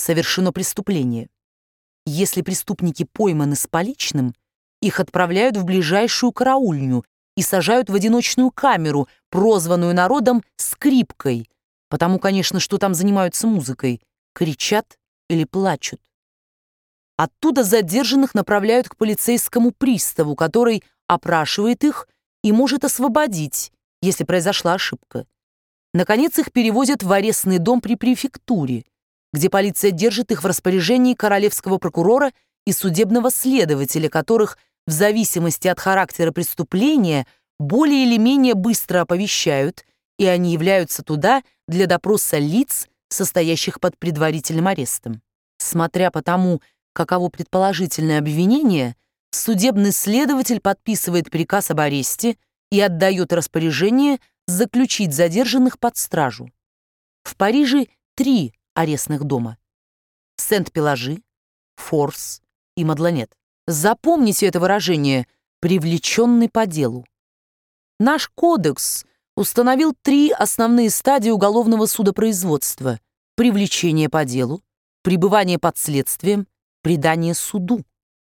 совершено преступление. Если преступники пойманы с поличным, их отправляют в ближайшую караульню и сажают в одиночную камеру, прозванную народом «скрипкой», потому, конечно, что там занимаются музыкой, кричат или плачут. Оттуда задержанных направляют к полицейскому приставу, который опрашивает их и может освободить, если произошла ошибка. Наконец, их перевозят в арестный дом при префектуре, где полиция держит их в распоряжении королевского прокурора и судебного следователя, которых в зависимости от характера преступления более или менее быстро оповещают, и они являются туда для допроса лиц, состоящих под предварительным арестом. Смотря по тому, каково предположительное обвинение, судебный следователь подписывает приказ об аресте и отдает распоряжение заключить задержанных под стражу. В Париже 3 арестных дома: Сент-Пелажи, Форс и Мадлонет. Запомните это выражение «привлеченный по делу». Наш кодекс установил 3 основные стадии уголовного судопроизводства: привлечение по делу, пребывание под следствием, предание суду.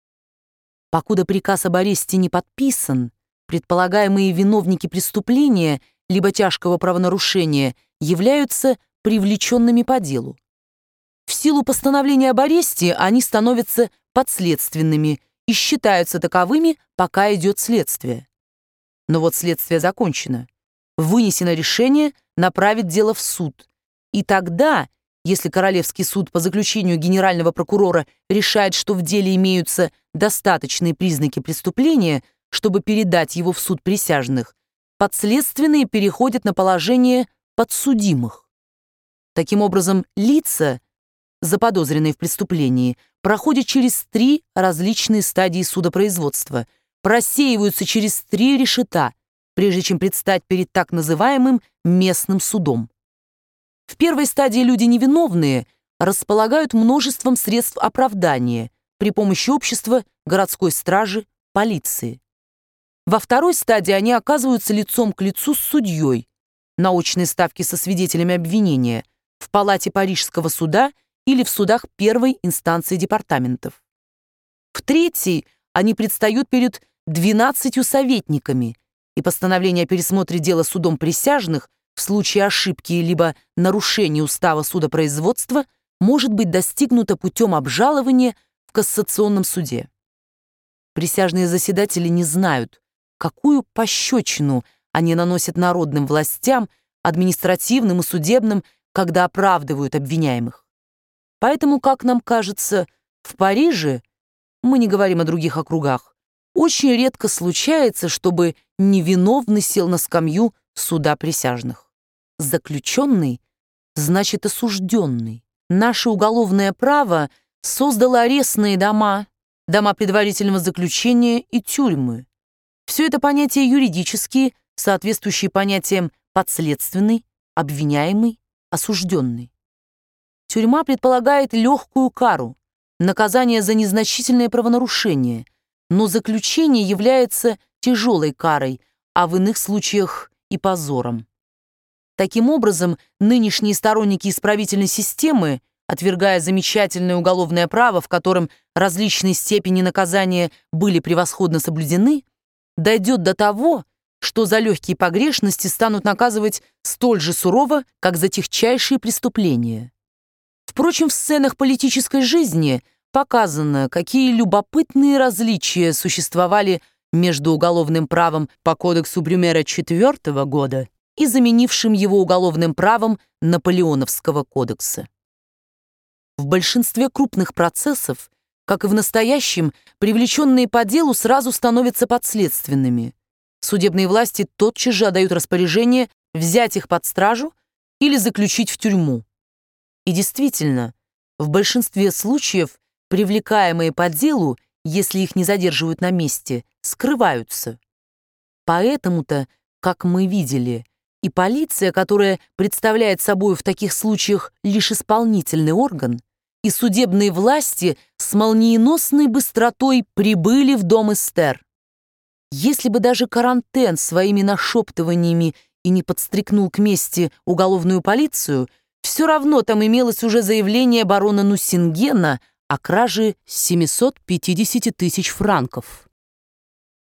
Покуда приказ об аресте не подписан, предполагаемые виновники преступления либо тяжкого правонарушения являются привлеченными по делу. В силу постановления об аресте они становятся подследственными и считаются таковыми, пока идет следствие. Но вот следствие закончено. Вынесено решение направить дело в суд. И тогда, если Королевский суд по заключению генерального прокурора решает, что в деле имеются достаточные признаки преступления, чтобы передать его в суд присяжных, подследственные переходят на положение подсудимых. Таким образом, лица, заподозренные в преступлении, проходят через 3 различные стадии судопроизводства, просеиваются через 3 решета, прежде чем предстать перед так называемым местным судом. В первой стадии люди невиновные располагают множеством средств оправдания при помощи общества, городской стражи, полиции. Во второй стадии они оказываются лицом к лицу с судьей, на очной ставке со свидетелями обвинения, в палате Парижского суда или в судах первой инстанции департаментов. В третьей они предстают перед 12 советниками, и постановление о пересмотре дела судом присяжных в случае ошибки либо нарушения устава судопроизводства может быть достигнуто путем обжалования в кассационном суде. Присяжные заседатели не знают, какую пощечину они наносят народным властям, административным и судебным, когда оправдывают обвиняемых. Поэтому, как нам кажется, в Париже, мы не говорим о других округах, очень редко случается, чтобы невиновный сел на скамью суда присяжных. Заключенный значит осужденный. Наше уголовное право создало арестные дома, дома предварительного заключения и тюрьмы. Все это понятия юридические, соответствующие понятиям подследственный, обвиняемый, осужденный. Тюрьма предполагает легкую кару, наказание за незначительное правонарушение, но заключение является тяжелой карой, а в иных случаях и позором. Таким образом, нынешние сторонники исправительной системы, отвергая замечательное уголовное право, в котором различные степени наказания были превосходно соблюдены, дойдет до того, что за легкие погрешности станут наказывать столь же сурово, как за тягчайшие преступления. Впрочем, в сценах политической жизни показано, какие любопытные различия существовали между уголовным правом по кодексу Брюмера IV года и заменившим его уголовным правом Наполеоновского кодекса. В большинстве крупных процессов, как и в настоящем, привлеченные по делу сразу становятся подследственными. Судебные власти тотчас же отдают распоряжение взять их под стражу или заключить в тюрьму. И действительно, в большинстве случаев привлекаемые по делу, если их не задерживают на месте, скрываются. Поэтому-то, как мы видели, и полиция, которая представляет собой в таких случаях лишь исполнительный орган, и судебные власти с молниеносной быстротой прибыли в дом Эстер. Если бы даже Карантен своими нашептываниями и не подстрекнул к мести уголовную полицию, Все равно там имелось уже заявление барона Нуссингена о краже 750 тысяч франков.